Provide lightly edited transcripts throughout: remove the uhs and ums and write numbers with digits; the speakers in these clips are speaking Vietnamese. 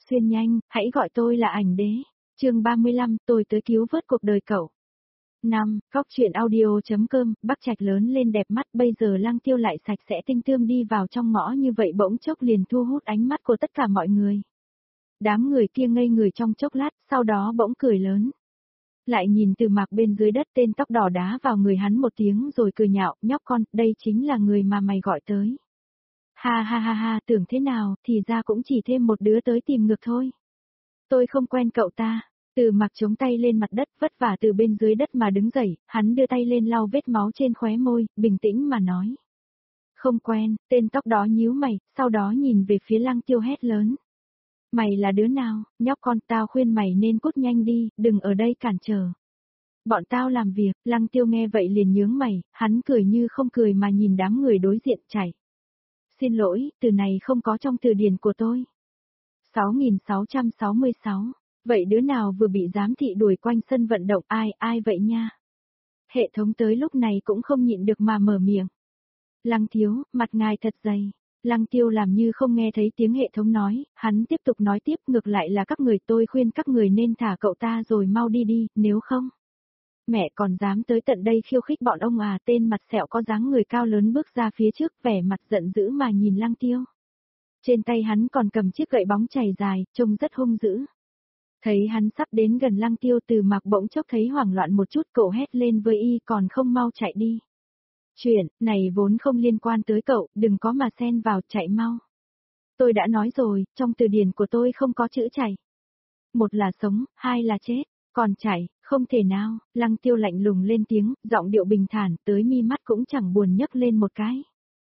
xuyên nhanh, hãy gọi tôi là ảnh đế. Chương 35, tôi tới cứu vớt cuộc đời cậu. 5. Góc truyện audio.com, Bắc Trạch lớn lên đẹp mắt, bây giờ Lăng Tiêu lại sạch sẽ tinh tươm đi vào trong ngõ như vậy bỗng chốc liền thu hút ánh mắt của tất cả mọi người. Đám người kia ngây người trong chốc lát, sau đó bỗng cười lớn. Lại nhìn Từ Mạc bên dưới đất, tên tóc đỏ đá vào người hắn một tiếng rồi cười nhạo, nhóc con, đây chính là người mà mày gọi tới. Ha ha ha ha, tưởng thế nào, thì ra cũng chỉ thêm một đứa tới tìm ngược thôi. Tôi không quen cậu ta. Từ Mạc chống tay lên mặt đất, vất vả từ bên dưới đất mà đứng dậy, hắn đưa tay lên lau vết máu trên khóe môi, bình tĩnh mà nói. Không quen, tên tóc đó nhíu mày, sau đó nhìn về phía Lăng Tiêu hét lớn. Mày là đứa nào, nhóc con, tao khuyên mày nên cút nhanh đi, đừng ở đây cản trở. Bọn tao làm việc. Lăng Tiêu nghe vậy liền nhướng mày, hắn cười như không cười mà nhìn đám người đối diện chảy. Xin lỗi, từ này không có trong từ điển của tôi. 6666. Vậy đứa nào vừa bị giám thị đuổi quanh sân vận động, ai vậy nha? Hệ thống tới lúc này cũng không nhịn được mà mở miệng. Lăng thiếu, mặt ngài thật dày. Lăng Tiêu làm như không nghe thấy tiếng hệ thống nói, hắn tiếp tục nói tiếp, ngược lại là các người, tôi khuyên các người nên thả cậu ta rồi mau đi đi, nếu không. Mẹ còn dám tới tận đây khiêu khích bọn ông à? Tên mặt sẹo có dáng người cao lớn bước ra phía trước, vẻ mặt giận dữ mà nhìn Lăng Tiêu. Trên tay hắn còn cầm chiếc gậy bóng chảy dài, trông rất hung dữ. Thấy hắn sắp đến gần Lăng Tiêu, Từ Mạc bỗng chốc thấy hoảng loạn một chút, cậu hét lên với y, còn không mau chạy đi. Chuyện này vốn không liên quan tới cậu, đừng có mà xen vào, chạy mau. Tôi đã nói rồi, trong từ điển của tôi không có chữ chạy. Một là sống, hai là chết, còn chạy, không thể nào. Lăng Tiêu lạnh lùng lên tiếng, giọng điệu bình thản, tới mi mắt cũng chẳng buồn nhấc lên một cái.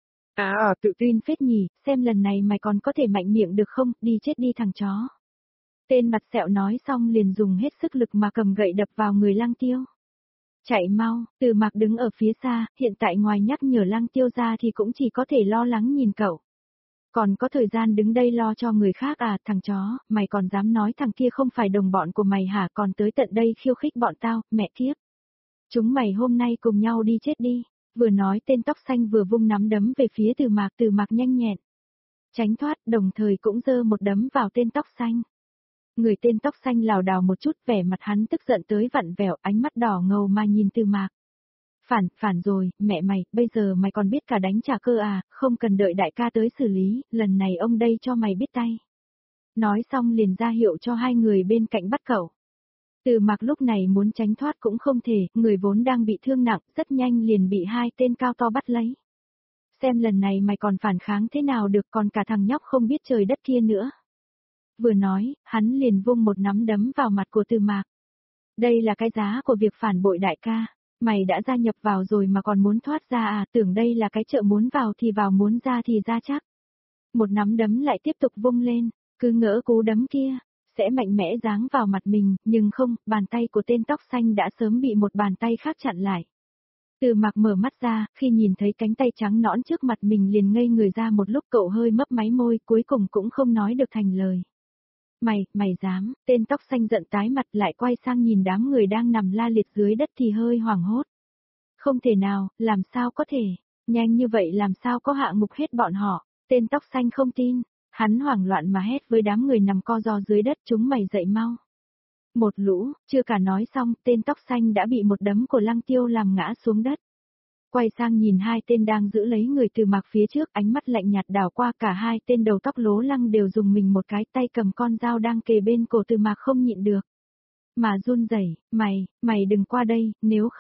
Tự tin phết nhỉ, xem lần này mày còn có thể mạnh miệng được không, đi chết đi thằng chó. Tên mặt sẹo nói xong liền dùng hết sức lực mà cầm gậy đập vào người Lăng Tiêu. Chạy mau, Từ Mạc đứng ở phía xa, hiện tại ngoài nhắc nhở Lăng Tiêu ra thì cũng chỉ có thể lo lắng nhìn cậu. Còn có thời gian đứng đây lo cho người khác à? Thằng chó, mày còn dám nói thằng kia không phải đồng bọn của mày hả? Còn tới tận đây khiêu khích bọn tao, mẹ kiếp. Chúng mày hôm nay cùng nhau đi chết đi. Vừa nói tên tóc xanh vừa vung nắm đấm về phía Từ Mạc nhanh nhẹn. Tránh thoát, đồng thời cũng giơ một đấm vào tên tóc xanh. Người tên tóc xanh lảo đảo một chút, vẻ mặt hắn tức giận tới vặn vẹo, ánh mắt đỏ ngầu mà nhìn Từ Mạc. Phản rồi, mẹ mày, bây giờ mày còn biết cả đánh trả cơ à, không cần đợi đại ca tới xử lý, lần này ông đây cho mày biết tay. Nói xong liền ra hiệu cho hai người bên cạnh bắt cậu. Từ Mạc lúc này muốn tránh thoát cũng không thể, người vốn đang bị thương nặng, rất nhanh liền bị hai tên cao to bắt lấy. Xem lần này mày còn phản kháng thế nào được, còn cả thằng nhóc không biết trời đất kia nữa. Vừa nói, hắn liền vung một nắm đấm vào mặt của Từ Mạc. Đây là cái giá của việc phản bội đại ca. Mày đã gia nhập vào rồi mà còn muốn thoát ra à? Tưởng đây là cái chợ muốn vào thì vào, muốn ra thì ra chắc. Một nắm đấm lại tiếp tục vung lên, cứ ngỡ cú đấm kia sẽ mạnh mẽ giáng vào mặt mình, nhưng không, bàn tay của tên tóc xanh đã sớm bị một bàn tay khác chặn lại. Từ Mạc mở mắt ra, khi nhìn thấy cánh tay trắng nõn trước mặt mình liền ngây người ra một lúc, cậu hơi mấp máy môi, cuối cùng cũng không nói được thành lời. Mày dám? Tên tóc xanh giận tái mặt, lại quay sang nhìn đám người đang nằm la liệt dưới đất thì hơi hoảng hốt. Không thể nào, làm sao có thể? Nhanh như vậy làm sao có hạ ngục hết bọn họ? Tên tóc xanh không tin, hắn hoảng loạn mà hét với đám người nằm co ro dưới đất, chúng mày dậy mau. Một lũ, chưa cả nói xong, tên tóc xanh đã bị một đấm của Lăng Tiêu làm ngã xuống đất. Quay sang nhìn hai tên đang giữ lấy người Từ Mạc phía trước, ánh mắt lạnh nhạt đảo qua cả hai tên, đầu tóc lố lăng đều dùng mình một cái, tay cầm con dao đang kề bên cổ Từ Mạc không nhịn được. Mà run rẩy, mày đừng qua đây,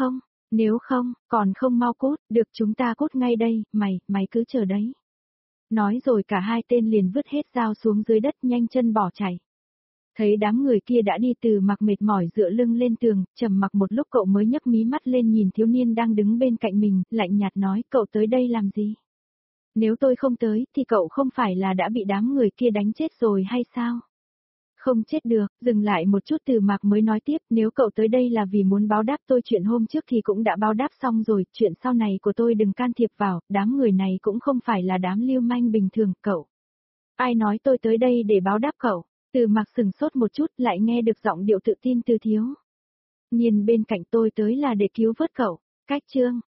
nếu không, còn không mau cút, được chúng ta cút ngay đây, mày cứ chờ đấy. Nói rồi cả hai tên liền vứt hết dao xuống dưới đất, nhanh chân bỏ chạy. Thấy đám người kia đã đi, Từ Mạc mệt mỏi dựa lưng lên tường, trầm mặc một lúc cậu mới nhấc mí mắt lên nhìn thiếu niên đang đứng bên cạnh mình, lạnh nhạt nói, cậu tới đây làm gì? Nếu tôi không tới, thì cậu không phải là đã bị đám người kia đánh chết rồi hay sao? Không chết được, dừng lại một chút Từ Mạc mới nói tiếp, nếu cậu tới đây là vì muốn báo đáp tôi, chuyện hôm trước thì cũng đã báo đáp xong rồi, chuyện sau này của tôi đừng can thiệp vào, đám người này cũng không phải là đám lưu manh bình thường, cậu. Ai nói tôi tới đây để báo đáp cậu? Từ Mạc sừng sốt một chút, lại nghe được giọng điệu tự tin từ thiếu. Nhìn bên cạnh tôi tới là để cứu vớt cậu. Cách chương